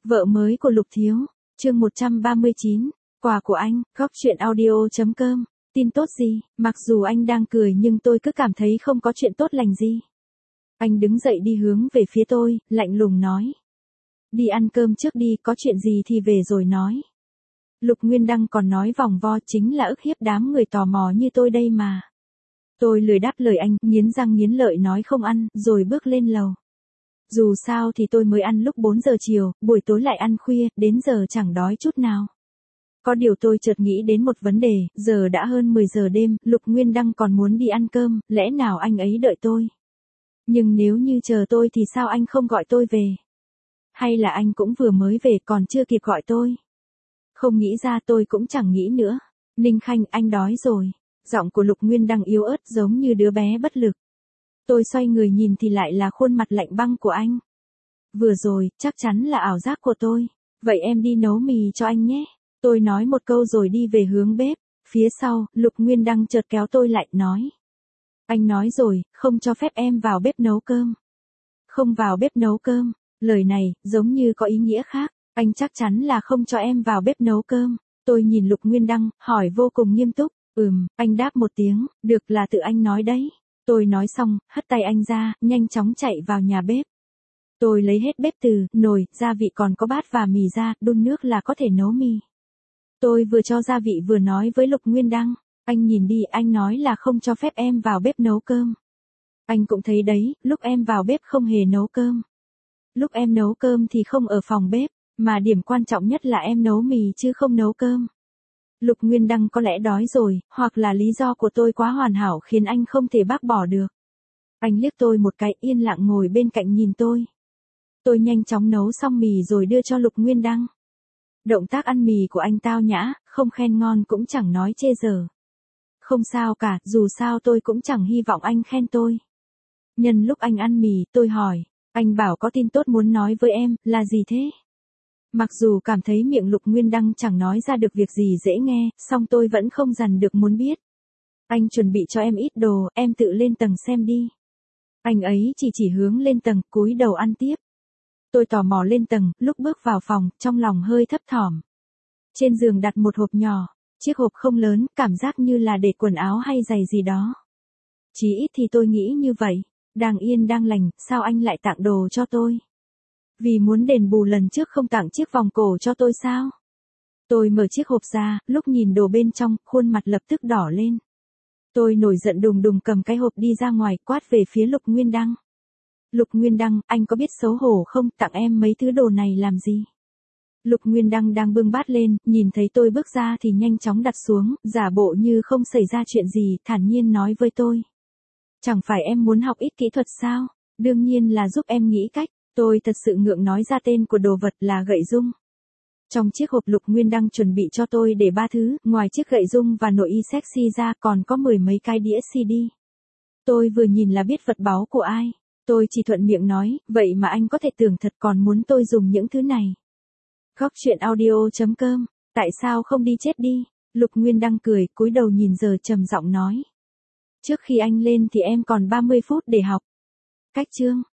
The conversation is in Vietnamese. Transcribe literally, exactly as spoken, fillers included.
Vợ mới của Lục Thiếu, chương một trăm ba mươi chín, quà của anh, góc chuyện audio.com, tin tốt gì, mặc dù anh đang cười nhưng tôi cứ cảm thấy không có chuyện tốt lành gì. Anh đứng dậy đi hướng về phía tôi, lạnh lùng nói. Đi ăn cơm trước đi, có chuyện gì thì về rồi nói. Lục Nguyên Đăng còn nói vòng vo chính là ức hiếp đám người tò mò như tôi đây mà. Tôi lười đáp lời anh, nghiến răng nghiến lợi nói không ăn, rồi bước lên lầu. Dù sao thì tôi mới ăn lúc bốn giờ chiều, buổi tối lại ăn khuya, đến giờ chẳng đói chút nào. Có điều tôi chợt nghĩ đến một vấn đề, giờ đã hơn mười giờ đêm, Lục Nguyên Đăng còn muốn đi ăn cơm, lẽ nào anh ấy đợi tôi? Nhưng nếu như chờ tôi thì sao anh không gọi tôi về? Hay là anh cũng vừa mới về còn chưa kịp gọi tôi? Không nghĩ ra tôi cũng chẳng nghĩ nữa. Ninh Khanh, anh đói rồi. Giọng của Lục Nguyên Đăng yếu ớt giống như đứa bé bất lực. Tôi xoay người nhìn thì lại là khuôn mặt lạnh băng của anh. Vừa rồi, chắc chắn là ảo giác của tôi. Vậy em đi nấu mì cho anh nhé. Tôi nói một câu rồi đi về hướng bếp. Phía sau, Lục Nguyên Đăng chợt kéo tôi lại, nói. Anh nói rồi, không cho phép em vào bếp nấu cơm. Không vào bếp nấu cơm. Lời này, giống như có ý nghĩa khác. Anh chắc chắn là không cho em vào bếp nấu cơm. Tôi nhìn Lục Nguyên Đăng, hỏi vô cùng nghiêm túc. Ừm, anh đáp một tiếng, được là tự anh nói đấy. Tôi nói xong, hất tay anh ra, nhanh chóng chạy vào nhà bếp. Tôi lấy hết bếp từ, nồi, gia vị còn có bát và mì ra, đun nước là có thể nấu mì. Tôi vừa cho gia vị vừa nói với Lục Nguyên Đăng, anh nhìn đi, anh nói là không cho phép em vào bếp nấu cơm. Anh cũng thấy đấy, lúc em vào bếp không hề nấu cơm. Lúc em nấu cơm thì không ở phòng bếp, mà điểm quan trọng nhất là em nấu mì chứ không nấu cơm. Lục Nguyên Đăng có lẽ đói rồi, hoặc là lý do của tôi quá hoàn hảo khiến anh không thể bác bỏ được. Anh liếc tôi một cái, yên lặng ngồi bên cạnh nhìn tôi. Tôi nhanh chóng nấu xong mì rồi đưa cho Lục Nguyên Đăng. Động tác ăn mì của anh tao nhã, không khen ngon cũng chẳng nói chê dở. Không sao cả, dù sao tôi cũng chẳng hy vọng anh khen tôi. Nhân lúc anh ăn mì, tôi hỏi, anh bảo có tin tốt muốn nói với em, là gì thế? Mặc dù cảm thấy miệng Lục Nguyên Đăng chẳng nói ra được việc gì dễ nghe, song tôi vẫn không dằn được muốn biết. Anh chuẩn bị cho em ít đồ, em tự lên tầng xem đi. Anh ấy chỉ chỉ hướng lên tầng, cúi đầu ăn tiếp. Tôi tò mò lên tầng, lúc bước vào phòng, trong lòng hơi thấp thỏm. Trên giường đặt một hộp nhỏ, chiếc hộp không lớn, cảm giác như là để quần áo hay giày gì đó. Chí ít thì tôi nghĩ như vậy. Đang yên đang lành, sao anh lại tặng đồ cho tôi? Vì muốn đền bù lần trước không tặng chiếc vòng cổ cho tôi sao? Tôi mở chiếc hộp ra, lúc nhìn đồ bên trong, khuôn mặt lập tức đỏ lên. Tôi nổi giận đùng đùng cầm cái hộp đi ra ngoài, quát về phía Lục Nguyên Đăng. Lục Nguyên Đăng, anh có biết xấu hổ không, tặng em mấy thứ đồ này làm gì? Lục Nguyên Đăng đang bưng bát lên, nhìn thấy tôi bước ra thì nhanh chóng đặt xuống, giả bộ như không xảy ra chuyện gì, thản nhiên nói với tôi. Chẳng phải em muốn học ít kỹ thuật sao? Đương nhiên là giúp em nghĩ cách. Tôi thật sự ngượng nói ra tên của đồ vật là gậy dung. Trong chiếc hộp Lục Nguyên Đăng chuẩn bị cho tôi để ba thứ, ngoài chiếc gậy dung và nội y sexy ra còn có mười mấy cái đĩa xê đê. Tôi vừa nhìn là biết vật báu của ai. Tôi chỉ thuận miệng nói, vậy mà anh có thể tưởng thật còn muốn tôi dùng những thứ này. Góc chuyện audio.com, tại sao không đi chết đi? Lục Nguyên Đăng cười, cúi đầu nhìn giờ trầm giọng nói. Trước khi anh lên thì em còn ba mươi phút để học. Cách chương.